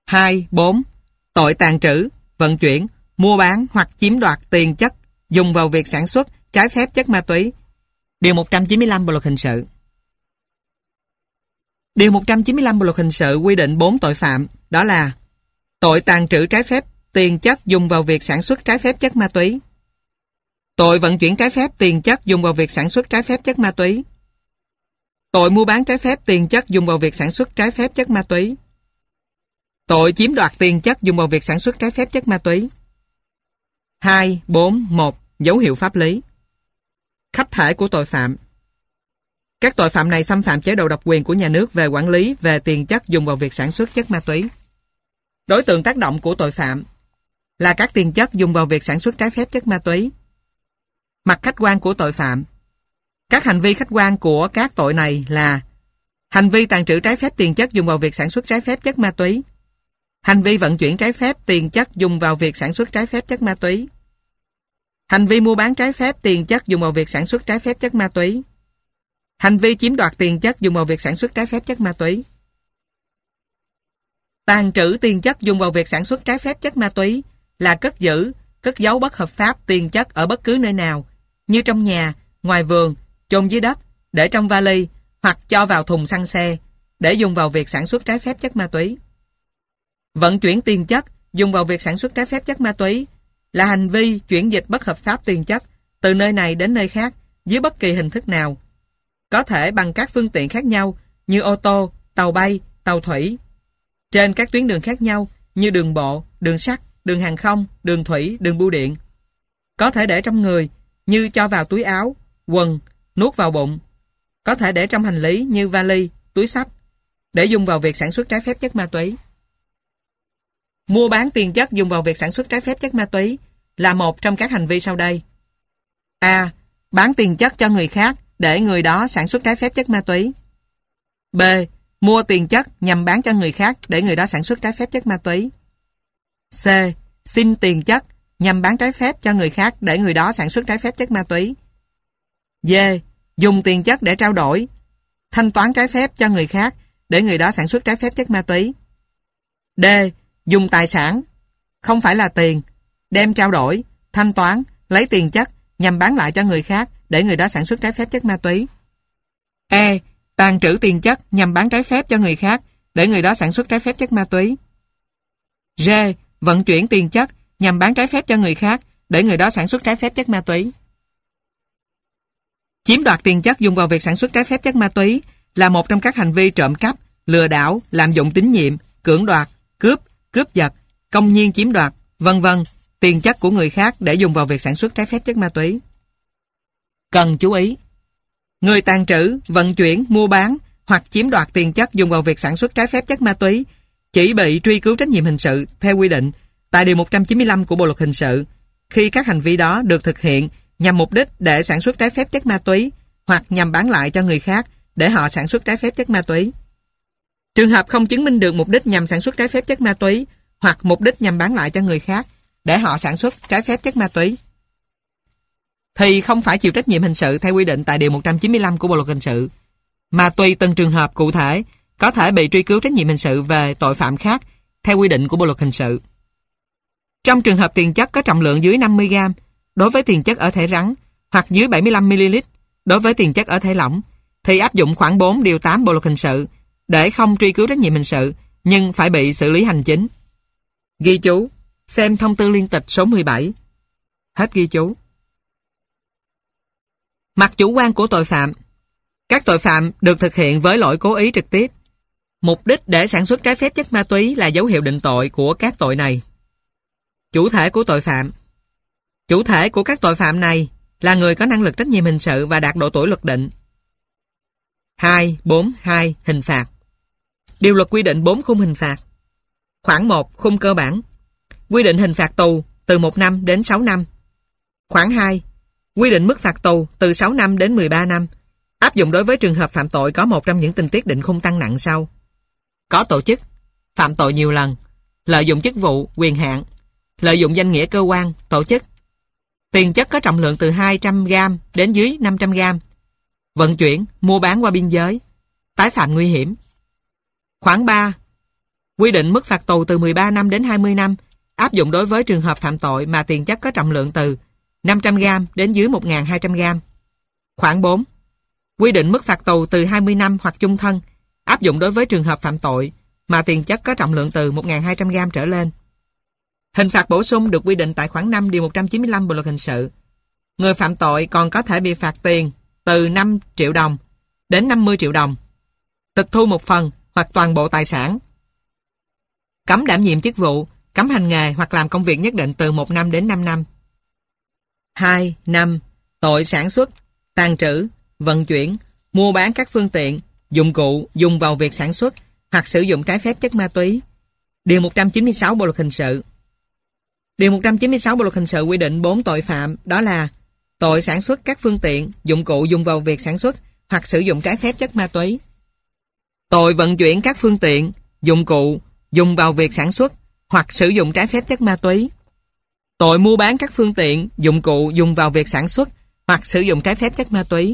2, 4. Tội tàng trữ, vận chuyển, mua bán hoặc chiếm đoạt tiền chất dùng vào việc sản xuất trái phép chất ma túy. Điều 195 Bộ luật hình sự. Điều 195 Bộ luật hình sự quy định 4 tội phạm, đó là tội tàng trữ trái phép tiền chất dùng vào việc sản xuất trái phép chất ma túy, tội vận chuyển trái phép tiền chất dùng vào việc sản xuất trái phép chất ma túy, tội mua bán trái phép tiền chất dùng vào việc sản xuất trái phép chất ma túy, tội chiếm đoạt tiền chất dùng vào việc sản xuất trái phép chất ma túy. 2, 4, 1. Dấu hiệu pháp lý. Khách thể của tội phạm. Các tội phạm này xâm phạm chế độ độc quyền của nhà nước về quản lý về tiền chất dùng vào việc sản xuất chất ma túy. Đối tượng tác động của tội phạm là các tiền chất dùng vào việc sản xuất trái phép chất ma túy. Mặt khách quan của tội phạm. Các hành vi khách quan của các tội này là hành vi tàng trữ trái phép tiền chất dùng vào việc sản xuất trái phép chất ma túy, hành vi vận chuyển trái phép tiền chất dùng vào việc sản xuất trái phép chất ma túy, hành vi mua bán trái phép tiền chất dùng vào việc sản xuất trái phép chất ma túy, hành vi chiếm đoạt tiền chất dùng vào việc sản xuất trái phép chất ma túy. Tàng trữ tiền chất dùng vào việc sản xuất trái phép chất ma túy là cất giữ, cất giấu bất hợp pháp tiền chất ở bất cứ nơi nào, như trong nhà, ngoài vườn, chôn dưới đất, để trong vali hoặc cho vào thùng xăng xe để dùng vào việc sản xuất trái phép chất ma túy. Vận chuyển tiền chất dùng vào việc sản xuất trái phép chất ma túy là hành vi chuyển dịch bất hợp pháp tiền chất từ nơi này đến nơi khác dưới bất kỳ hình thức nào, có thể bằng các phương tiện khác nhau như ô tô, tàu bay, tàu thủy, trên các tuyến đường khác nhau như đường bộ, đường sắt, đường hàng không, đường thủy, đường bưu điện. Có thể để trong người như cho vào túi áo, quần, nuốt vào bụng. Có thể để trong hành lý như vali, túi xách, để dùng vào việc sản xuất trái phép chất ma túy. Mua bán tiền chất dùng vào việc sản xuất trái phép chất ma túy là một trong các hành vi sau đây. A. Bán tiền chất cho người khác để người đó sản xuất trái phép chất ma túy. B. Mua tiền chất nhằm bán cho người khác để người đó sản xuất trái phép chất ma túy. C. Xin tiền chất nhằm bán trái phép cho người khác để người đó sản xuất trái phép chất ma túy. D. Dùng tiền chất để trao đổi, thanh toán trái phép cho người khác để người đó sản xuất trái phép chất ma túy. D. Dùng tài sản, không phải là tiền, đem trao đổi, thanh toán, lấy tiền chất nhằm bán lại cho người khác để người đó sản xuất trái phép chất ma túy. E. Tàng trữ tiền chất nhằm bán trái phép cho người khác để người đó sản xuất trái phép chất ma túy. G. Vận chuyển tiền chất nhằm bán trái phép cho người khác để người đó sản xuất trái phép chất ma túy. Chiếm đoạt tiền chất dùng vào việc sản xuất trái phép chất ma túy là một trong các hành vi trộm cắp, lừa đảo, lạm dụng tín nhiệm, cưỡng đoạt, cướp, cướp giật, công nhiên chiếm đoạt, vân vân, tiền chất của người khác để dùng vào việc sản xuất trái phép chất ma túy. Cần chú ý: người tàng trữ, vận chuyển, mua bán hoặc chiếm đoạt tiền chất dùng vào việc sản xuất trái phép chất ma túy chỉ bị truy cứu trách nhiệm hình sự theo quy định tại Điều 195 của Bộ Luật Hình sự khi các hành vi đó được thực hiện nhằm mục đích để sản xuất trái phép chất ma túy hoặc nhằm bán lại cho người khác để họ sản xuất trái phép chất ma túy. Trường hợp không chứng minh được mục đích nhằm sản xuất trái phép chất ma túy hoặc mục đích nhằm bán lại cho người khác để họ sản xuất trái phép chất ma túy thì không phải chịu trách nhiệm hình sự theo quy định tại Điều 195 của Bộ Luật Hình sự, mà tùy từng trường hợp cụ thể có thể bị truy cứu trách nhiệm hình sự về tội phạm khác theo quy định của Bộ Luật Hình sự. Trong trường hợp tiền chất có trọng lượng dưới 50g đối với tiền chất ở thể rắn hoặc dưới 75ml đối với tiền chất ở thể lỏng thì áp dụng khoản 4 điều 8 Bộ Luật Hình sự để không truy cứu trách nhiệm hình sự nhưng phải bị xử lý hành chính. Ghi chú: xem thông tư liên tịch số 17. Hết ghi chú. Mặt chủ quan của tội phạm. Các tội phạm được thực hiện với lỗi cố ý trực tiếp. Mục đích để sản xuất trái phép chất ma túy là dấu hiệu định tội của các tội này. Chủ thể của tội phạm. Chủ thể của các tội phạm này là người có năng lực trách nhiệm hình sự và đạt độ tuổi luật định. 242. Hình phạt. Điều luật quy định 4 khung hình phạt. Khoản 1. Khung cơ bản quy định hình phạt tù từ 1 năm đến 6 năm. Khoản 2. Quy định mức phạt tù từ 6 năm đến 13 năm, áp dụng đối với trường hợp phạm tội có một trong những tình tiết định khung tăng nặng sau: có tổ chức, phạm tội nhiều lần, lợi dụng chức vụ, quyền hạn, lợi dụng danh nghĩa cơ quan, tổ chức, tiền chất có trọng lượng từ 200g đến dưới 500g, vận chuyển, mua bán qua biên giới, tái phạm nguy hiểm. Khoản 3. Quy định mức phạt tù từ 13 năm đến 20 năm, áp dụng đối với trường hợp phạm tội mà tiền chất có trọng lượng từ 500g đến dưới 1.200g. Khoản 4. Quy định mức phạt tù từ 20 năm hoặc chung thân, áp dụng đối với trường hợp phạm tội mà tiền chất có trọng lượng từ 1.200g trở lên. Hình phạt bổ sung được quy định tại khoản 5 điều 195 Bộ luật hình sự. Người phạm tội còn có thể bị phạt tiền từ 5 triệu đồng đến 50 triệu đồng, tịch thu một phần hoặc toàn bộ tài sản, cấm đảm nhiệm chức vụ, cấm hành nghề hoặc làm công việc nhất định từ 1 năm đến 5 năm. 2. 5. Tội sản xuất, tàng trữ, vận chuyển, mua bán các phương tiện, dụng cụ dùng vào việc sản xuất hoặc sử dụng trái phép chất ma túy. Điều 196 Bộ luật hình sự. Điều 196 Bộ luật hình sự quy định 4 tội phạm, đó là tội sản xuất các phương tiện, dụng cụ dùng vào việc sản xuất hoặc sử dụng trái phép chất ma túy, tội vận chuyển các phương tiện, dụng cụ dùng vào việc sản xuất hoặc sử dụng trái phép chất ma túy, tội mua bán các phương tiện, dụng cụ dùng vào việc sản xuất hoặc sử dụng trái phép chất ma túy.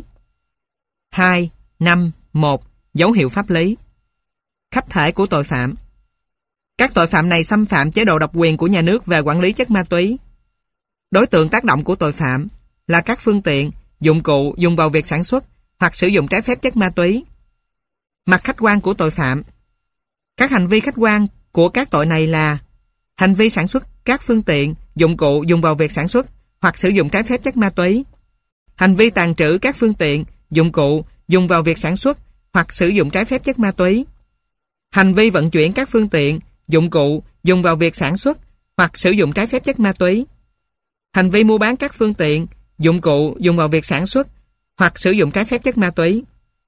2. 5. 1. Dấu hiệu pháp lý. Khách thể của tội phạm. Các tội phạm này xâm phạm chế độ độc quyền của nhà nước về quản lý chất ma túy. Đối tượng tác động của tội phạm là các phương tiện, dụng cụ dùng vào việc sản xuất hoặc sử dụng trái phép chất ma túy. Mặt khách quan của tội phạm. Các hành vi khách quan của các tội này là hành vi sản xuất các phương tiện, dụng cụ dùng vào việc sản xuất hoặc sử dụng trái phép chất ma túy, hành vi tàng trữ các phương tiện, dụng cụ dùng vào việc sản xuất hoặc sử dụng trái phép chất ma túy, hành vi vận chuyển các phương tiện, dụng cụ dùng vào việc sản xuất hoặc sử dụng trái phép chất ma túy, hành vi mua bán các phương tiện, dụng cụ dùng vào việc sản xuất hoặc sử dụng trái phép chất ma túy.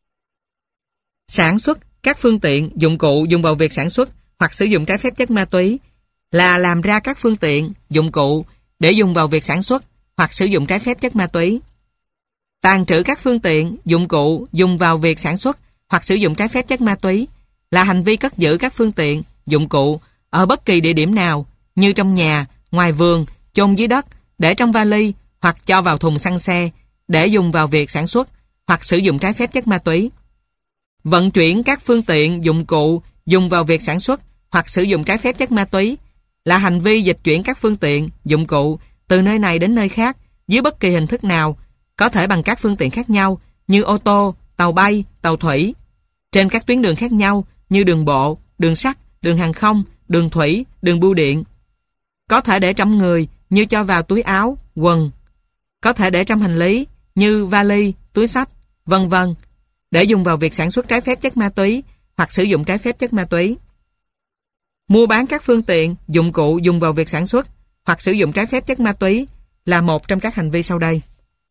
Sản xuất các phương tiện, dụng cụ dùng vào việc sản xuất hoặc sử dụng trái phép chất ma túy là làm ra các phương tiện, dụng cụ để dùng vào việc sản xuất hoặc sử dụng trái phép chất ma túy. Tàng trữ các phương tiện, dụng cụ dùng vào việc sản xuất hoặc sử dụng trái phép chất ma túy là hành vi cất giữ các phương tiện, dụng cụ ở bất kỳ địa điểm nào như trong nhà, ngoài vườn, chôn dưới đất, để trong vali hoặc cho vào thùng xăng xe để dùng vào việc sản xuất hoặc sử dụng trái phép chất ma túy. Vận chuyển các phương tiện, dụng cụ dùng vào việc sản xuất hoặc sử dụng trái phép chất ma túy là hành vi dịch chuyển các phương tiện, dụng cụ từ nơi này đến nơi khác dưới bất kỳ hình thức nào, có thể bằng các phương tiện khác nhau như ô tô, tàu bay, tàu thủy, trên các tuyến đường khác nhau như đường bộ, đường sắt, đường hàng không, đường thủy, đường bưu điện. Có thể để trong người như cho vào túi áo, quần. Có thể để trong hành lý như vali, túi xách, vân vân, để dùng vào việc sản xuất trái phép chất ma túy hoặc sử dụng trái phép chất ma túy. Mua bán các phương tiện, dụng cụ dùng vào việc sản xuất hoặc sử dụng trái phép chất ma túy là một trong các hành vi sau đây.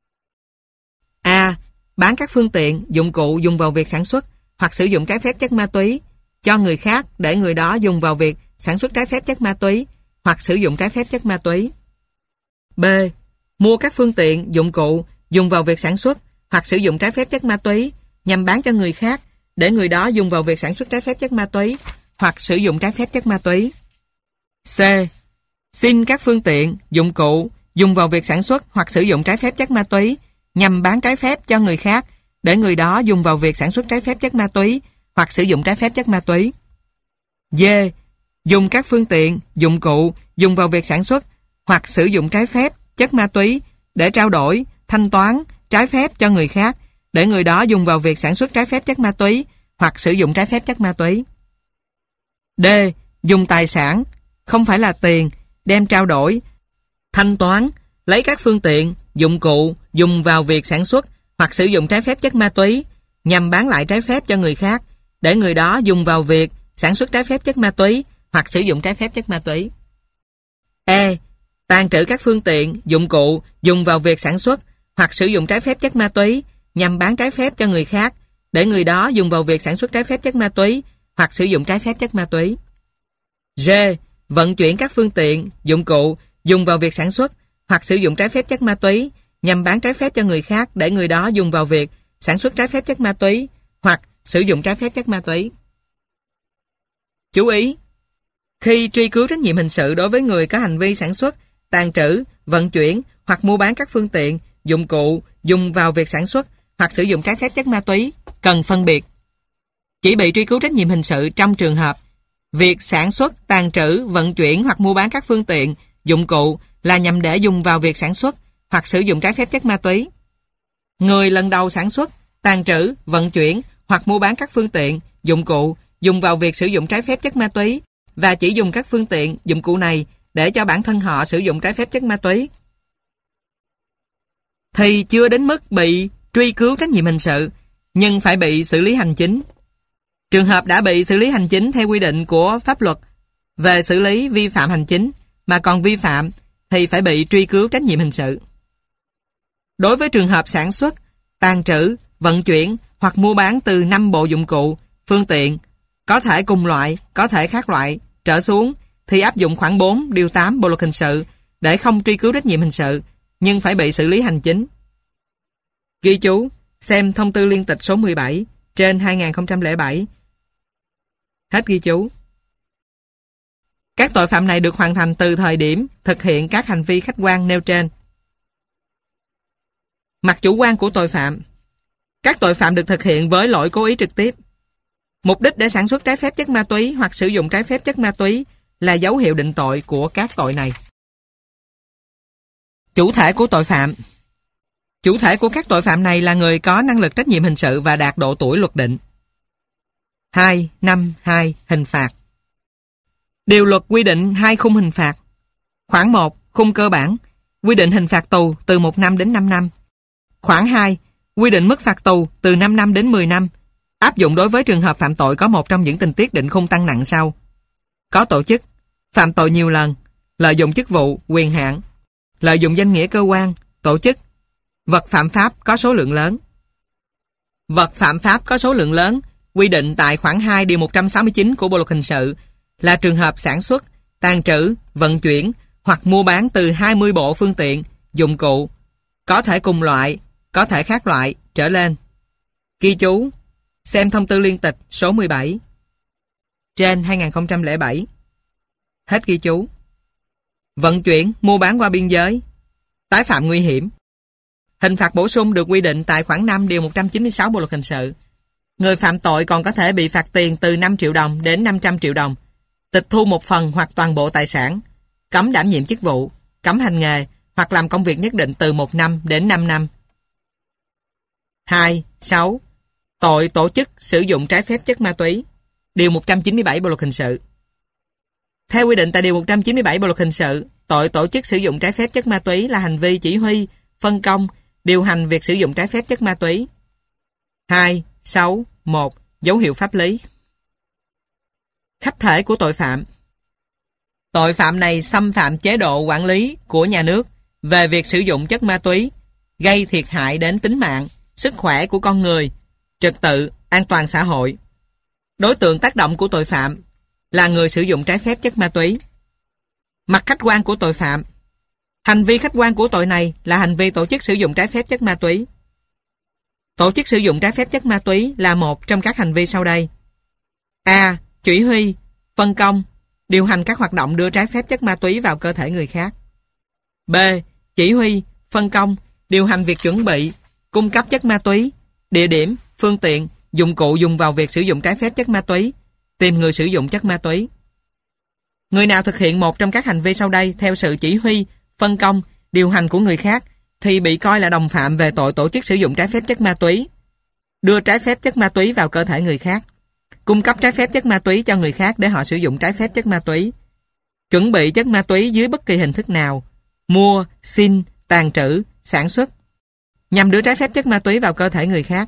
A. Bán các phương tiện, dụng cụ dùng vào việc sản xuất hoặc sử dụng trái phép chất ma túy cho người khác để người đó dùng vào việc sản xuất trái phép chất ma túy hoặc sử dụng trái phép chất ma túy. B. Mua các phương tiện, dụng cụ dùng vào việc sản xuất hoặc sử dụng trái phép chất ma túy nhằm bán cho người khác để người đó dùng vào việc sản xuất trái phép chất ma túy hoặc sử dụng trái phép chất ma túy. C. Xin các phương tiện, dụng cụ dùng vào việc sản xuất hoặc sử dụng trái phép chất ma túy nhằm bán trái phép cho người khác để người đó dùng vào việc sản xuất trái phép chất ma túy hoặc sử dụng trái phép chất ma túy. D. Dùng các phương tiện, dụng cụ dùng vào việc sản xuất hoặc sử dụng trái phép chất ma túy để trao đổi, thanh toán trái phép cho người khác để người đó dùng vào việc sản xuất trái phép chất ma túy hoặc sử dụng trái phép chất ma túy. D. Dùng tài sản, không phải là tiền, đem trao đổi, thanh toán, lấy các phương tiện, dụng cụ dùng vào việc sản xuất hoặc sử dụng trái phép chất ma túy nhằm bán lại trái phép cho người khác để người đó dùng vào việc sản xuất trái phép chất ma túy hoặc sử dụng trái phép chất ma túy. E. Tàng trữ các phương tiện, dụng cụ dùng vào việc sản xuất hoặc sử dụng trái phép chất ma túy nhằm bán trái phép cho người khác để người đó dùng vào việc sản xuất trái phép chất ma túy hoặc sử dụng trái phép chất ma túy. G. Vận chuyển các phương tiện, dụng cụ dùng vào việc sản xuất hoặc sử dụng trái phép chất ma túy nhằm bán trái phép cho người khác để người đó dùng vào việc sản xuất trái phép chất ma túy hoặc sử dụng trái phép chất ma túy. Chú ý! Khi truy cứu trách nhiệm hình sự đối với người có hành vi sản xuất, tàng trữ, vận chuyển hoặc mua bán các phương tiện, dụng cụ dùng vào việc sản xuất hoặc sử dụng trái phép chất ma túy, cần phân biệt. Chỉ bị truy cứu trách nhiệm hình sự trong trường hợp Việc sản xuất, tàng trữ, vận chuyển hoặc mua bán các phương tiện, dụng cụ là nhằm để dùng vào việc sản xuất hoặc sử dụng trái phép chất ma túy. Người lần đầu sản xuất, tàng trữ, vận chuyển hoặc mua bán các phương tiện, dụng cụ dùng vào việc sử dụng trái phép chất ma túy và chỉ dùng các phương tiện, dụng cụ này để cho bản thân họ sử dụng trái phép chất ma túy thì chưa đến mức bị truy cứu trách nhiệm hình sự, nhưng phải bị xử lý hành chính. Trường hợp đã bị xử lý hành chính theo quy định của pháp luật về xử lý vi phạm hành chính mà còn vi phạm thì phải bị truy cứu trách nhiệm hình sự. Đối với trường hợp sản xuất, tàng trữ, vận chuyển hoặc mua bán từ 5 bộ dụng cụ, phương tiện, có thể cùng loại, có thể khác loại, trở xuống thì áp dụng khoản 4 điều 8 Bộ luật hình sự để không truy cứu trách nhiệm hình sự, nhưng phải bị xử lý hành chính. Ghi chú, xem thông tư liên tịch số 17 trên 2007. Hết ghi chú. Các tội phạm này được hoàn thành từ thời điểm thực hiện các hành vi khách quan nêu trên. Mặt chủ quan của tội phạm. Các tội phạm được thực hiện với lỗi cố ý trực tiếp. Mục đích để sản xuất trái phép chất ma túy hoặc sử dụng trái phép chất ma túy là dấu hiệu định tội của các tội này. Chủ thể của tội phạm. Chủ thể của các tội phạm này là người có năng lực trách nhiệm hình sự và đạt độ tuổi luật định. 252 Hình phạt. Điều luật quy định 2 khung hình phạt. Khoản 1 khung cơ bản quy định hình phạt tù từ 1 năm đến 5 năm. Khoản 2 quy định mức phạt tù từ 5 năm đến 10 năm, áp dụng đối với trường hợp phạm tội có một trong những tình tiết định khung tăng nặng sau: có tổ chức, phạm tội nhiều lần, lợi dụng chức vụ, quyền hạn, lợi dụng danh nghĩa cơ quan, tổ chức, vật phạm pháp có số lượng lớn. Vật phạm pháp có số lượng lớn quy định tại khoản 2 điều 169 của Bộ luật hình sự là trường hợp sản xuất, tàng trữ, vận chuyển hoặc mua bán từ 20 bộ phương tiện, dụng cụ, có thể cùng loại, có thể khác loại, trở lên. Ghi chú, xem thông tư liên tịch số 17 trên 2007. Hết ghi chú. Vận chuyển, mua bán qua biên giới, tái phạm nguy hiểm. Hình phạt bổ sung được quy định tại khoản 5 điều 196 Bộ luật hình sự. Người phạm tội còn có thể bị phạt tiền từ 5 triệu đồng đến 500 triệu đồng, tịch thu một phần hoặc toàn bộ tài sản, cấm đảm nhiệm chức vụ, cấm hành nghề hoặc làm công việc nhất định từ 1 năm đến 5 năm. 2.6. Tội tổ chức sử dụng trái phép chất ma túy. Điều 197 Bộ luật hình sự. Theo quy định tại Điều 197 Bộ luật hình sự, tội tổ chức sử dụng trái phép chất ma túy là hành vi chỉ huy, phân công, điều hành việc sử dụng trái phép chất ma túy. 2.6.1. Dấu hiệu pháp lý. Khách thể của tội phạm. Tội phạm này xâm phạm chế độ quản lý của nhà nước về việc sử dụng chất ma túy, gây thiệt hại đến tính mạng, sức khỏe của con người, trật tự, an toàn xã hội. Đối tượng tác động của tội phạm là người sử dụng trái phép chất ma túy. Mặt khách quan của tội phạm. Hành vi khách quan của tội này là hành vi tổ chức sử dụng trái phép chất ma túy. Tổ chức sử dụng trái phép chất ma túy là một trong các hành vi sau đây: A. Chỉ huy, phân công, điều hành các hoạt động đưa trái phép chất ma túy vào cơ thể người khác. B. Chỉ huy, phân công, điều hành việc chuẩn bị, cung cấp chất ma túy, địa điểm, phương tiện, dụng cụ dùng vào việc sử dụng trái phép chất ma túy, tìm người sử dụng chất ma túy. Người nào thực hiện một trong các hành vi sau đây theo sự chỉ huy, phân công, điều hành của người khác thì bị coi là đồng phạm về tội tổ chức sử dụng trái phép chất ma túy: đưa trái phép chất ma túy vào cơ thể người khác, cung cấp trái phép chất ma túy cho người khác để họ sử dụng trái phép chất ma túy, chuẩn bị chất ma túy dưới bất kỳ hình thức nào, mua, xin, tàng trữ, sản xuất, nhằm đưa trái phép chất ma túy vào cơ thể người khác.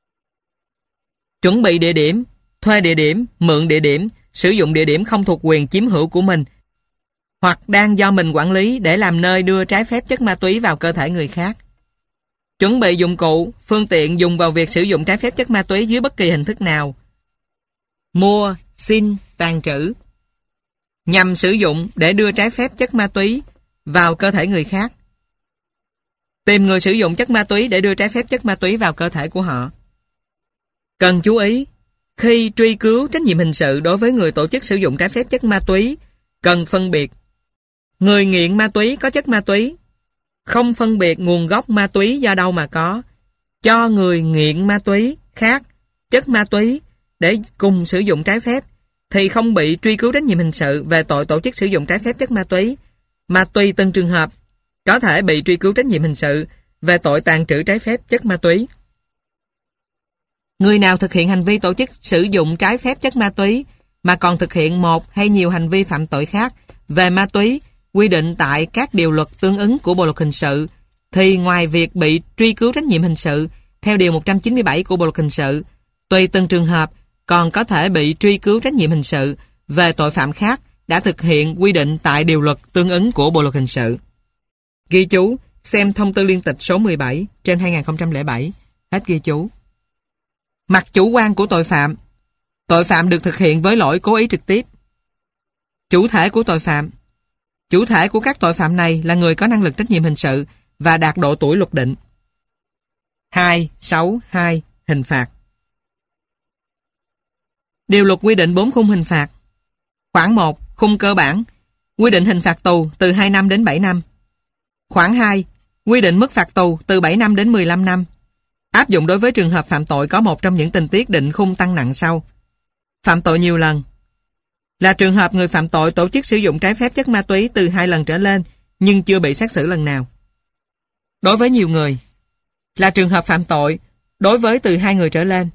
Chuẩn bị địa điểm, thuê địa điểm, mượn địa điểm, sử dụng địa điểm không thuộc quyền chiếm hữu của mình hoặc đang do mình quản lý để làm nơi đưa trái phép chất ma túy vào cơ thể người khác. Chuẩn bị dụng cụ, phương tiện dùng vào việc sử dụng trái phép chất ma túy dưới bất kỳ hình thức nào. Mua, xin, tàng trữ, nhằm sử dụng để đưa trái phép chất ma túy vào cơ thể người khác. Tìm người sử dụng chất ma túy để đưa trái phép chất ma túy vào cơ thể của họ. Cần chú ý, khi truy cứu trách nhiệm hình sự đối với người tổ chức sử dụng trái phép chất ma túy, cần phân biệt người nghiện ma túy có chất ma túy, không phân biệt nguồn gốc ma túy do đâu mà có, cho người nghiện ma túy khác chất ma túy để cùng sử dụng trái phép, thì không bị truy cứu trách nhiệm hình sự về tội tổ chức sử dụng trái phép chất ma túy, mà tùy từng trường hợp có thể bị truy cứu trách nhiệm hình sự về tội tàng trữ trái phép chất ma túy. Người nào thực hiện hành vi tổ chức sử dụng trái phép chất ma túy mà còn thực hiện một hay nhiều hành vi phạm tội khác về ma túy quy định tại các điều luật tương ứng của Bộ luật hình sự thì ngoài việc bị truy cứu trách nhiệm hình sự theo điều 197 của Bộ luật hình sự, tùy từng trường hợp còn có thể bị truy cứu trách nhiệm hình sự về tội phạm khác đã thực hiện quy định tại điều luật tương ứng của Bộ luật hình sự. Ghi chú, xem thông tư liên tịch số 17 trên 2007. Hết ghi chú. Mặt chủ quan của tội phạm. Tội phạm được thực hiện với lỗi cố ý trực tiếp. Chủ thể của tội phạm. Chủ thể của các tội phạm này là người có năng lực trách nhiệm hình sự và đạt độ tuổi luật định. 262. Hình phạt. Điều luật quy định 4 khung hình phạt. Khoản 1. Khung cơ bản quy định hình phạt tù từ 2 năm đến 7 năm. Khoản 2. Quy định mức phạt tù từ 7 năm đến 15 năm. Áp dụng đối với trường hợp phạm tội có một trong những tình tiết định khung tăng nặng sau. Phạm tội nhiều lần là trường hợp người phạm tội tổ chức sử dụng trái phép chất ma túy từ 2 lần trở lên nhưng chưa bị xét xử lần nào. Đối với nhiều người là trường hợp phạm tội đối với từ 2 người trở lên.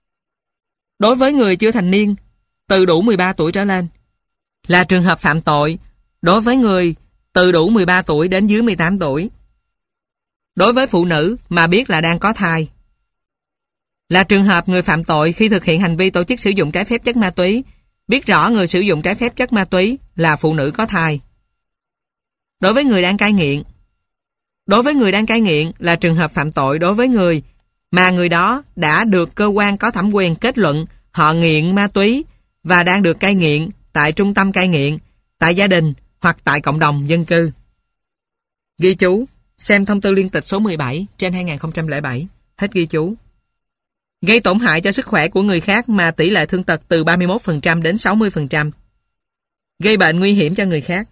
Đối với người chưa thành niên từ đủ 13 tuổi trở lên là trường hợp phạm tội đối với người từ đủ 13 tuổi đến dưới 18 tuổi. Đối với phụ nữ mà biết là đang có thai là trường hợp người phạm tội khi thực hiện hành vi tổ chức sử dụng trái phép chất ma túy biết rõ người sử dụng trái phép chất ma túy là phụ nữ có thai. Đối với người đang cai nghiện. Đối với người đang cai nghiện là trường hợp phạm tội đối với người mà người đó đã được cơ quan có thẩm quyền kết luận họ nghiện ma túy và đang được cai nghiện tại trung tâm cai nghiện, tại gia đình hoặc tại cộng đồng dân cư. Ghi chú, xem thông tư liên tịch số 17 trên 2007. Hết ghi chú. Gây tổn hại cho sức khỏe của người khác mà tỷ lệ thương tật từ 31% đến 60%. Gây bệnh nguy hiểm cho người khác.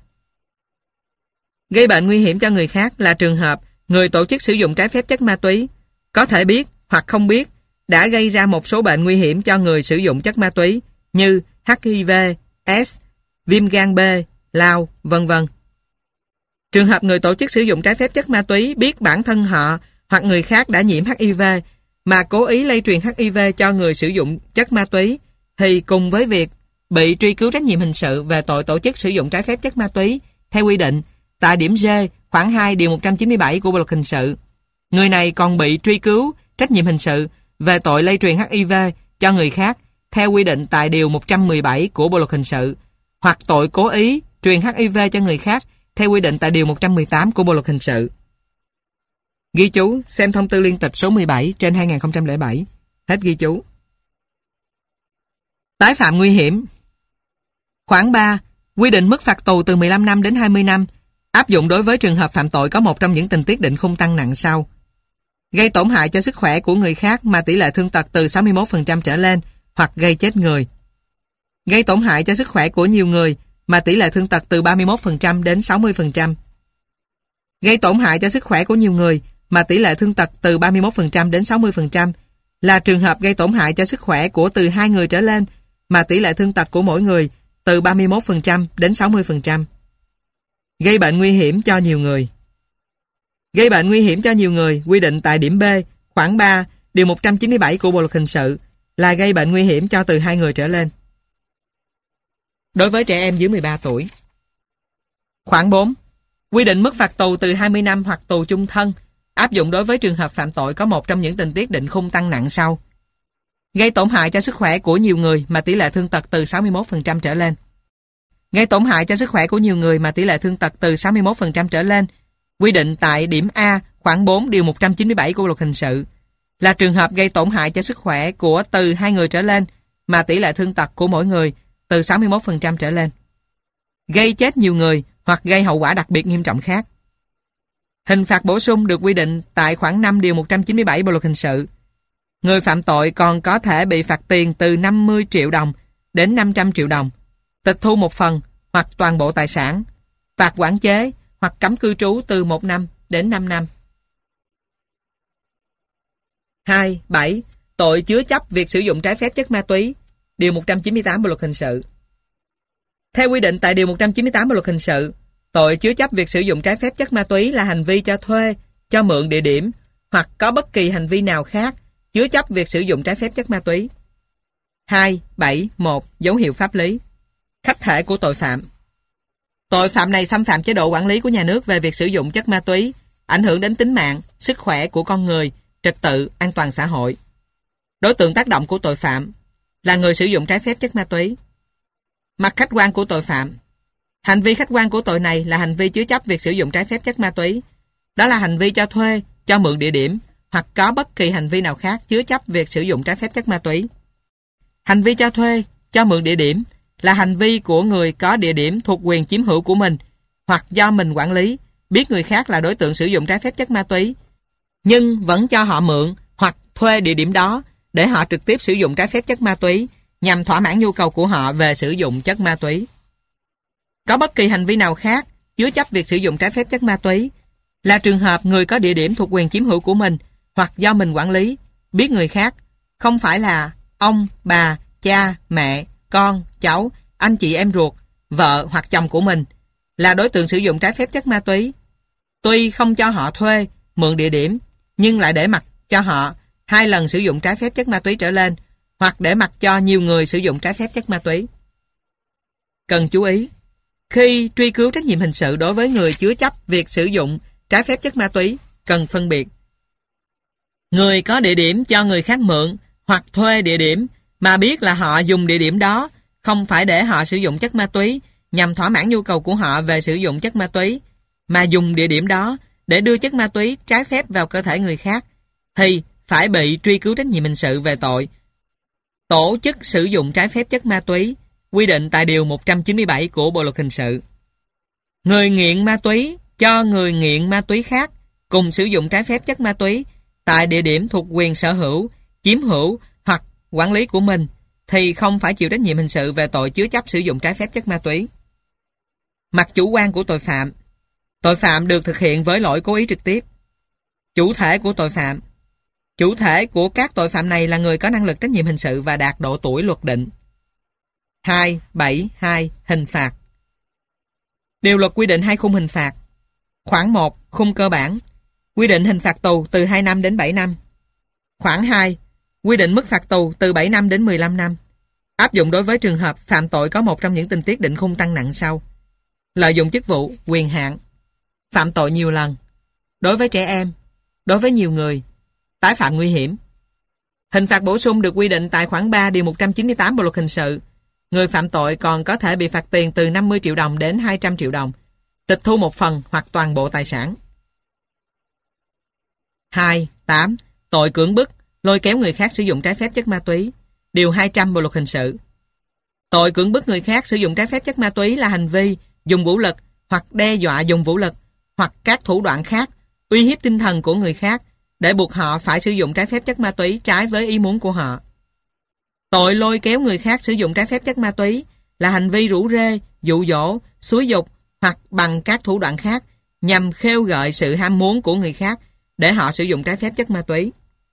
Gây bệnh nguy hiểm cho người khác là trường hợp người tổ chức sử dụng trái phép chất ma túy có thể biết hoặc không biết đã gây ra một số bệnh nguy hiểm cho người sử dụng chất ma túy như HIV, S, viêm gan B, lao, vân vân. Trường hợp người tổ chức sử dụng trái phép chất ma túy biết bản thân họ hoặc người khác đã nhiễm HIV mà cố ý lây truyền HIV cho người sử dụng chất ma túy thì cùng với việc bị truy cứu trách nhiệm hình sự về tội tổ chức sử dụng trái phép chất ma túy theo quy định tại điểm G khoản 2 điều 197 của Bộ luật hình sự, người này còn bị truy cứu trách nhiệm hình sự về tội lây truyền HIV cho người khác theo quy định tại điều 117 của Bộ luật hình sự hoặc tội cố ý truyền HIV cho người khác theo quy định tại điều 118 của Bộ luật hình sự. Ghi chú, xem thông tư liên tịch số 17 trên 2007. Hết ghi chú. Tái phạm nguy hiểm. Khoản 3. Quy định mức phạt tù từ 15 năm đến 20 năm áp dụng đối với trường hợp phạm tội có một trong những tình tiết định khung tăng nặng sau. Gây tổn hại cho sức khỏe của người khác mà tỷ lệ thương tật từ 61% trở lên hoặc gây chết người. Gây tổn hại cho sức khỏe của nhiều người mà tỷ lệ thương tật từ 31% đến 60%. Gây tổn hại cho sức khỏe của nhiều người mà tỷ lệ thương tật từ 31% đến 60% là trường hợp gây tổn hại cho sức khỏe của từ 2 người trở lên mà tỷ lệ thương tật của mỗi người từ 31% đến 60%. Gây bệnh nguy hiểm cho nhiều người. Gây bệnh nguy hiểm cho nhiều người quy định tại điểm B, khoản 3, điều 197 của Bộ luật hình sự là gây bệnh nguy hiểm cho từ 2 người trở lên. Đối với trẻ em dưới 13 tuổi. Khoản 4. Quy định mức phạt tù từ 20 năm hoặc tù chung thân áp dụng đối với trường hợp phạm tội có một trong những tình tiết định khung tăng nặng sau. Gây tổn hại cho sức khỏe của nhiều người mà tỷ lệ thương tật từ 61% trở lên. Gây tổn hại cho sức khỏe của nhiều người mà tỷ lệ thương tật từ 61% trở lên quy định tại điểm A, khoản 4 điều 197 của Bộ luật hình sự là trường hợp gây tổn hại cho sức khỏe của từ 2 người trở lên mà tỷ lệ thương tật của mỗi người từ 61% trở lên. Gây chết nhiều người hoặc gây hậu quả đặc biệt nghiêm trọng khác. Hình phạt bổ sung được quy định tại khoản 5 điều 197 Bộ luật hình sự. Người phạm tội còn có thể bị phạt tiền từ 50 triệu đồng đến 500 triệu đồng, tịch thu một phần hoặc toàn bộ tài sản, phạt quản chế hoặc cấm cư trú từ 1 năm đến 5 năm. 2. 7. Tội chứa chấp việc sử dụng trái phép chất ma túy, điều 198 Bộ luật hình sự. Theo quy định tại Điều 198 Bộ Luật Hình sự, tội chứa chấp việc sử dụng trái phép chất ma túy là hành vi cho thuê, cho mượn địa điểm hoặc có bất kỳ hành vi nào khác chứa chấp việc sử dụng trái phép chất ma túy. 2.7.1 Dấu hiệu pháp lý. Khách thể của tội phạm. Tội phạm này xâm phạm chế độ quản lý của nhà nước về việc sử dụng chất ma túy, ảnh hưởng đến tính mạng, sức khỏe của con người, trật tự, an toàn xã hội. Đối tượng tác động của tội phạm là người sử dụng trái phép chất ma túy. Mặt khách quan của tội phạm. Hành vi khách quan của tội này là hành vi chứa chấp việc sử dụng trái phép chất ma túy. Đó là hành vi cho thuê, cho mượn địa điểm hoặc có bất kỳ hành vi nào khác chứa chấp việc sử dụng trái phép chất ma túy. Hành vi cho thuê, cho mượn địa điểm là hành vi của người có địa điểm thuộc quyền chiếm hữu của mình hoặc do mình quản lý, biết người khác là đối tượng sử dụng trái phép chất ma túy, nhưng vẫn cho họ mượn hoặc thuê địa điểm đó để họ trực tiếp sử dụng trái phép chất ma túy nhằm thỏa mãn nhu cầu của họ về sử dụng chất ma túy. Có bất kỳ hành vi nào khác chứa chấp việc sử dụng trái phép chất ma túy là trường hợp người có địa điểm thuộc quyền chiếm hữu của mình hoặc do mình quản lý, biết người khác, không phải là ông, bà, cha, mẹ, con, cháu, anh chị em ruột, vợ hoặc chồng của mình, là đối tượng sử dụng trái phép chất ma túy. Tuy không cho họ thuê, mượn địa điểm, nhưng lại để mặc cho họ 2 lần sử dụng trái phép chất ma túy trở lên, hoặc để mặc cho nhiều người sử dụng trái phép chất ma túy. Cần chú ý, khi truy cứu trách nhiệm hình sự đối với người chứa chấp việc sử dụng trái phép chất ma túy, cần phân biệt. Người có địa điểm cho người khác mượn hoặc thuê địa điểm mà biết là họ dùng địa điểm đó không phải để họ sử dụng chất ma túy nhằm thỏa mãn nhu cầu của họ về sử dụng chất ma túy, mà dùng địa điểm đó để đưa chất ma túy trái phép vào cơ thể người khác, thì phải bị truy cứu trách nhiệm hình sự về tội tổ chức sử dụng trái phép chất ma túy, quy định tại Điều 197 của Bộ Luật Hình sự. Người nghiện ma túy cho người nghiện ma túy khác cùng sử dụng trái phép chất ma túy tại địa điểm thuộc quyền sở hữu, chiếm hữu hoặc quản lý của mình thì không phải chịu trách nhiệm hình sự về tội chứa chấp sử dụng trái phép chất ma túy. Mặt chủ quan của tội phạm. Tội phạm được thực hiện với lỗi cố ý trực tiếp. Chủ thể của tội phạm. Chủ thể của các tội phạm này là người có năng lực trách nhiệm hình sự và đạt độ tuổi luật định. 2.7.2 Hình phạt. Điều luật quy định 2 khung hình phạt. Khoản 1 khung cơ bản quy định hình phạt tù từ 2 năm đến 7 năm. Khoản 2 quy định mức phạt tù từ 7 năm đến 15 năm. Áp dụng đối với trường hợp phạm tội có một trong những tình tiết định khung tăng nặng sau: lợi dụng chức vụ, quyền hạn, phạm tội nhiều lần, đối với trẻ em, đối với nhiều người, tái phạm nguy hiểm. Hình phạt bổ sung được quy định tại khoản 3 Điều 198 Bộ Luật Hình sự. Người phạm tội còn có thể bị phạt tiền từ 50 triệu đồng đến 200 triệu đồng, tịch thu một phần hoặc toàn bộ tài sản. 2.8 Tội cưỡng bức, lôi kéo người khác sử dụng trái phép chất ma túy. Điều 200 Bộ Luật Hình sự. Tội cưỡng bức người khác sử dụng trái phép chất ma túy là hành vi dùng vũ lực hoặc đe dọa dùng vũ lực hoặc các thủ đoạn khác uy hiếp tinh thần của người khác để buộc họ phải sử dụng trái phép chất ma túy trái với ý muốn của họ. Tội lôi kéo người khác sử dụng trái phép chất ma túy là hành vi rủ rê, dụ dỗ, xúi giục hoặc bằng các thủ đoạn khác nhằm khêu gợi sự ham muốn của người khác để họ sử dụng trái phép chất ma túy.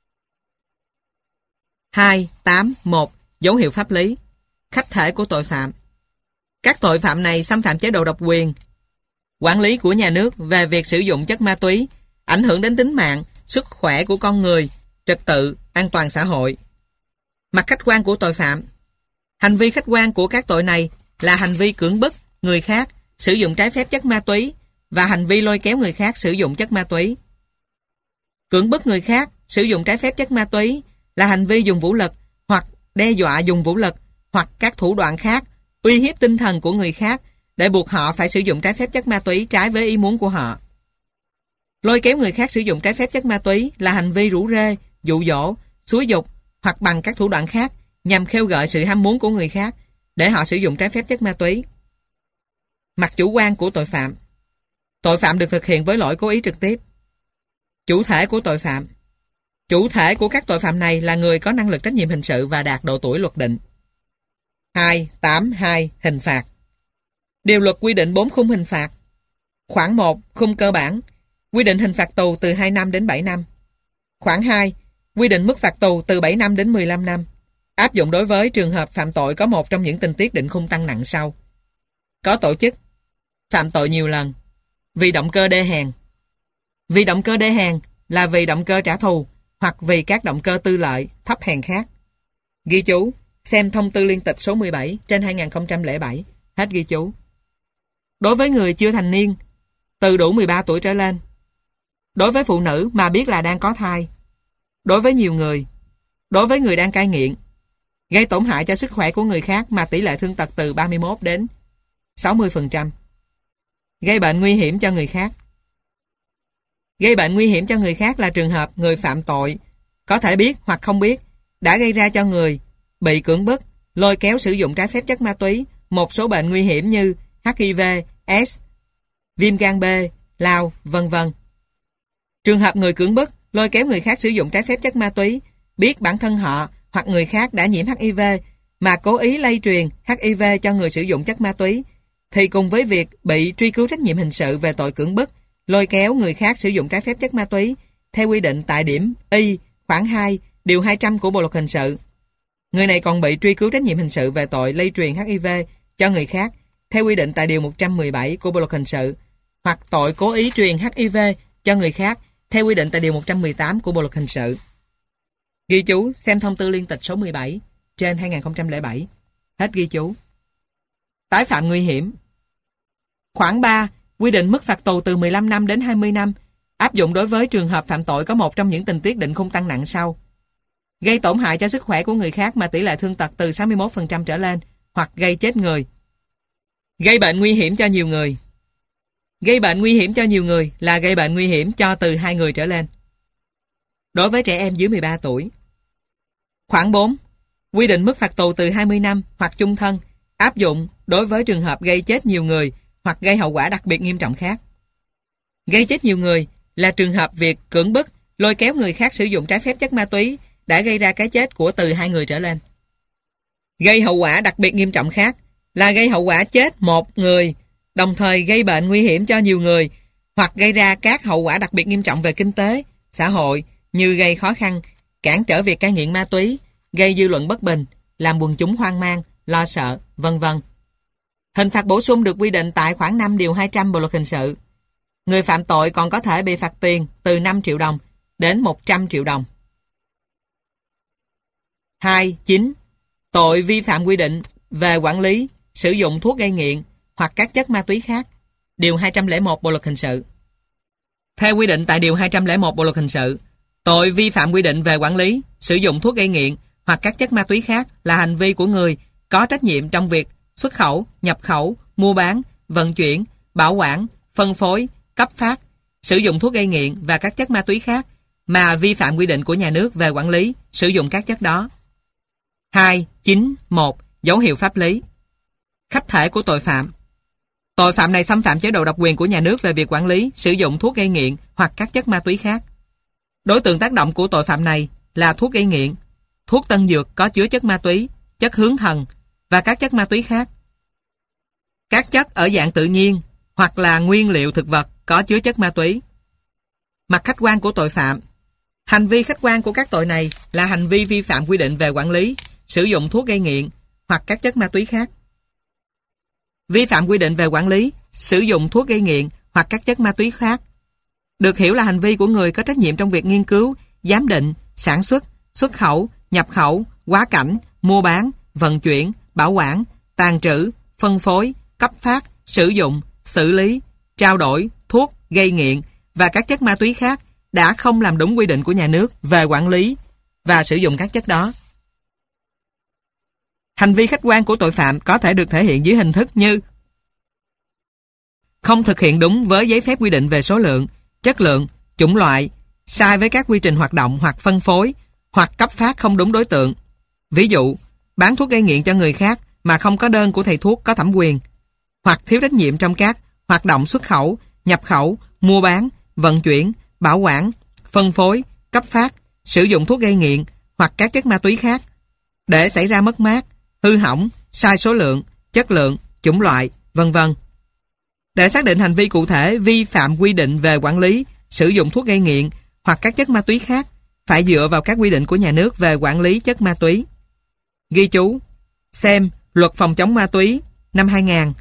2.8.1 Dấu hiệu pháp lý. Khách thể của tội phạm. Các tội phạm này xâm phạm chế độ độc quyền, quản lý của nhà nước về việc sử dụng chất ma túy, ảnh hưởng đến tính mạng, sức khỏe của con người, trật tự, an toàn xã hội. Mặt khách quan của tội phạm. Hành vi khách quan của các tội này là hành vi cưỡng bức người khác sử dụng trái phép chất ma túy và hành vi lôi kéo người khác sử dụng chất ma túy. Cưỡng bức người khác sử dụng trái phép chất ma túy là hành vi dùng vũ lực hoặc đe dọa dùng vũ lực hoặc các thủ đoạn khác uy hiếp tinh thần của người khác để buộc họ phải sử dụng trái phép chất ma túy trái với ý muốn của họ. Lôi kéo người khác sử dụng trái phép chất ma túy là hành vi rủ rê, dụ dỗ, xúi giục hoặc bằng các thủ đoạn khác nhằm khêu gợi sự ham muốn của người khác để họ sử dụng trái phép chất ma túy. Mặt chủ quan của tội phạm. Tội phạm được thực hiện với lỗi cố ý trực tiếp. Chủ thể của tội phạm. Chủ thể của các tội phạm này là người có năng lực trách nhiệm hình sự và đạt độ tuổi luật định. 2.8.2 Hình phạt. Điều luật quy định 4 khung hình phạt. Khoản 1 khung cơ bản quy định hình phạt tù từ 2 năm đến 7 năm. Khoản 2 quy định mức phạt tù từ 7 năm đến 15 năm. Áp dụng đối với trường hợp phạm tội có một trong những tình tiết định khung tăng nặng sau: có tổ chức, phạm tội nhiều lần, vì động cơ đê hèn. Vì động cơ đê hèn là vì động cơ trả thù hoặc vì các động cơ tư lợi thấp hèn khác. Ghi chú, xem thông tư liên tịch số 17 trên 2007. Hết ghi chú. Đối với người chưa thành niên, từ đủ 13 tuổi trở lên. Đối với phụ nữ mà biết là đang có thai. Đối với nhiều người. Đối với người đang cai nghiện. Gây tổn hại cho sức khỏe của người khác mà tỷ lệ thương tật từ 31 đến 60%. Gây bệnh nguy hiểm cho người khác. Gây bệnh nguy hiểm cho người khác là trường hợp người phạm tội có thể biết hoặc không biết đã gây ra cho người bị cưỡng bức, lôi kéo sử dụng trái phép chất ma túy một số bệnh nguy hiểm như HIV, AIDS, viêm gan B, lao, vân vân. Trường hợp người cưỡng bức, lôi kéo người khác sử dụng trái phép chất ma túy, biết bản thân họ hoặc người khác đã nhiễm HIV mà cố ý lây truyền HIV cho người sử dụng chất ma túy, thì cùng với việc bị truy cứu trách nhiệm hình sự về tội cưỡng bức, lôi kéo người khác sử dụng trái phép chất ma túy, theo quy định tại điểm Y, khoản 2, điều 200 của Bộ luật hình sự. Người này còn bị truy cứu trách nhiệm hình sự về tội lây truyền HIV cho người khác, theo quy định tại điều 117 của Bộ luật hình sự, hoặc tội cố ý truyền HIV cho người khác, theo quy định tại điều 118 của Bộ luật hình sự. Ghi chú, xem thông tư liên tịch số 17 trên 2007. Hết ghi chú. Tái phạm nguy hiểm. Khoản 3, quy định mức phạt tù từ 15 năm đến 20 năm, áp dụng đối với trường hợp phạm tội có một trong những tình tiết định khung tăng nặng sau. Gây tổn hại cho sức khỏe của người khác mà tỷ lệ thương tật từ 61% trở lên, hoặc gây chết người. Gây bệnh nguy hiểm cho nhiều người. Gây bệnh nguy hiểm cho nhiều người là gây bệnh nguy hiểm cho từ 2 người trở lên. Đối với trẻ em dưới 13 tuổi. Khoản 4, quy định mức phạt tù từ 20 năm hoặc chung thân, áp dụng đối với trường hợp gây chết nhiều người hoặc gây hậu quả đặc biệt nghiêm trọng khác. Gây chết nhiều người là trường hợp việc cưỡng bức, lôi kéo người khác sử dụng trái phép chất ma túy đã gây ra cái chết của từ 2 người trở lên. Gây hậu quả đặc biệt nghiêm trọng khác là gây hậu quả chết một người, đồng thời gây bệnh nguy hiểm cho nhiều người, hoặc gây ra các hậu quả đặc biệt nghiêm trọng về kinh tế, xã hội như gây khó khăn, cản trở việc cai nghiện ma túy, gây dư luận bất bình, làm quần chúng hoang mang, lo sợ, vân vân. Hình phạt bổ sung được quy định tại khoản 5 điều 200 Bộ luật hình sự. Người phạm tội còn có thể bị phạt tiền từ 5 triệu đồng đến 100 triệu đồng. 2.9. Tội vi phạm quy định về quản lý, sử dụng thuốc gây nghiện hoặc các chất ma túy khác. Điều 201 Bộ luật hình sự. Theo quy định tại điều 201 Bộ luật hình sự, tội vi phạm quy định về quản lý, sử dụng thuốc gây nghiện hoặc các chất ma túy khác là hành vi của người có trách nhiệm trong việc xuất khẩu, nhập khẩu, mua bán, vận chuyển, bảo quản, phân phối, cấp phát, sử dụng thuốc gây nghiện và các chất ma túy khác mà vi phạm quy định của nhà nước về quản lý, sử dụng các chất đó. 2.9.1. Dấu hiệu pháp lý. Khách thể của tội phạm. Tội phạm này xâm phạm chế độ độc quyền của nhà nước về việc quản lý, sử dụng thuốc gây nghiện hoặc các chất ma túy khác. Đối tượng tác động của tội phạm này là thuốc gây nghiện, thuốc tân dược có chứa chất ma túy, chất hướng thần và các chất ma túy khác. Các chất ở dạng tự nhiên hoặc là nguyên liệu thực vật có chứa chất ma túy. Mặt khách quan của tội phạm. Hành vi khách quan của các tội này là hành vi vi phạm quy định về quản lý, sử dụng thuốc gây nghiện hoặc các chất ma túy khác. Vi phạm quy định về quản lý, sử dụng thuốc gây nghiện hoặc các chất ma túy khác được hiểu là hành vi của người có trách nhiệm trong việc nghiên cứu, giám định, sản xuất, xuất khẩu, nhập khẩu, quá cảnh, mua bán, vận chuyển, bảo quản, tàng trữ, phân phối, cấp phát, sử dụng, xử lý, trao đổi thuốc gây nghiện và các chất ma túy khác đã không làm đúng quy định của nhà nước về quản lý và sử dụng các chất đó. Hành vi khách quan của tội phạm có thể được thể hiện dưới hình thức như không thực hiện đúng với giấy phép quy định về số lượng, chất lượng, chủng loại, sai với các quy trình hoạt động hoặc phân phối, hoặc cấp phát không đúng đối tượng. Ví dụ, bán thuốc gây nghiện cho người khác mà không có đơn của thầy thuốc có thẩm quyền, hoặc thiếu trách nhiệm trong các hoạt động xuất khẩu, nhập khẩu, mua bán, vận chuyển, bảo quản, phân phối, cấp phát, sử dụng thuốc gây nghiện hoặc các chất ma túy khác, để xảy ra mất mát, hư hỏng, sai số lượng, chất lượng, chủng loại, vân vân. Để xác định hành vi cụ thể vi phạm quy định về quản lý, sử dụng thuốc gây nghiện hoặc các chất ma túy khác, phải dựa vào các quy định của nhà nước về quản lý chất ma túy. Ghi chú, xem Luật phòng chống ma túy năm 2000,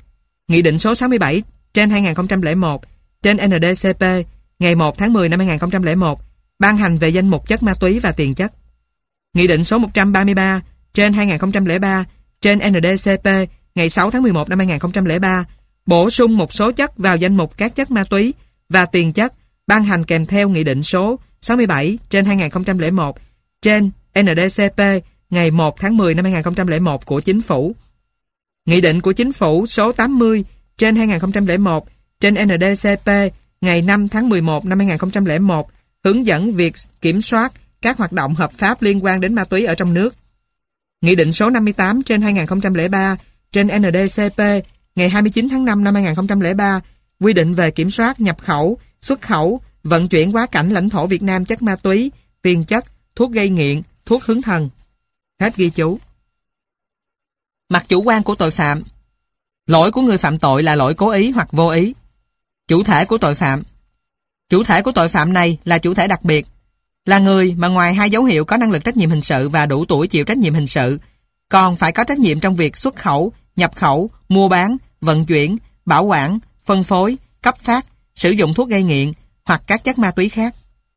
Nghị định số 67/2001 trên NDCP ngày 1 tháng 10 năm 2001 ban hành về danh mục chất ma túy và tiền chất. Nghị định số 133/2003 trên NDCP ngày 6 tháng 11 năm 2003 bổ sung một số chất vào danh mục các chất ma túy và tiền chất ban hành kèm theo Nghị định số 67/2001 trên NDCP ngày 1 tháng 10 năm 2001 của Chính phủ. Nghị định của Chính phủ số 80/2001 trên NDCP ngày 5 tháng 11 năm 2001 hướng dẫn việc kiểm soát các hoạt động hợp pháp liên quan đến ma túy ở trong nước. Nghị định số 58/2003 trên NDCP ngày 29 tháng 5 năm 2003 quy định về kiểm soát nhập khẩu, xuất khẩu, vận chuyển quá cảnh lãnh thổ Việt Nam chất ma túy, tiền chất, thuốc gây nghiện, thuốc hướng thần. Hết ghi chú. Mặt chủ quan của tội phạm. Lỗi của người phạm tội là lỗi cố ý hoặc vô ý. Chủ thể của tội phạm. Chủ thể của tội phạm này là chủ thể đặc biệt, là người mà ngoài hai dấu hiệu có năng lực trách nhiệm hình sự và đủ tuổi chịu trách nhiệm hình sự, còn phải có trách nhiệm trong việc xuất khẩu, nhập khẩu, mua bán, vận chuyển, bảo quản, phân phối, cấp phát, sử dụng thuốc gây nghiện hoặc các chất ma túy khác.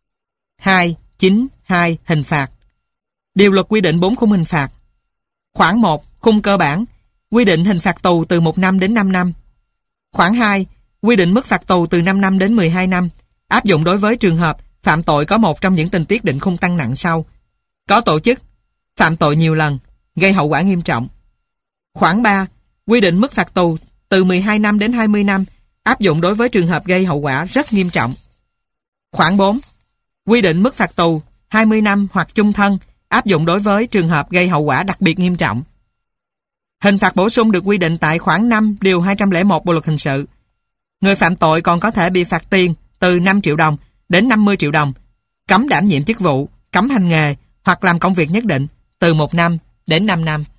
2.9.2 Hình phạt. Điều luật quy định 4 khung hình phạt. Khoản 1. Khung cơ bản quy định hình phạt tù từ 1 năm đến 5 năm. Khoản 2. Quy định mức phạt tù từ 5 năm đến 12 năm, áp dụng đối với trường hợp phạm tội có một trong những tình tiết định khung tăng nặng sau: có tổ chức, phạm tội nhiều lần, gây hậu quả nghiêm trọng. Khoản 3. Quy định mức phạt tù từ 12 năm đến 20 năm, áp dụng đối với trường hợp gây hậu quả rất nghiêm trọng. Khoản 4. Quy định mức phạt tù 20 năm hoặc chung thân, áp dụng đối với trường hợp gây hậu quả đặc biệt nghiêm trọng. Hình phạt bổ sung được quy định tại khoản 5 điều 201 Bộ luật hình sự. Người phạm tội còn có thể bị phạt tiền từ 5 triệu đồng đến 50 triệu đồng, cấm đảm nhiệm chức vụ, cấm hành nghề hoặc làm công việc nhất định từ 1 năm đến 5 năm.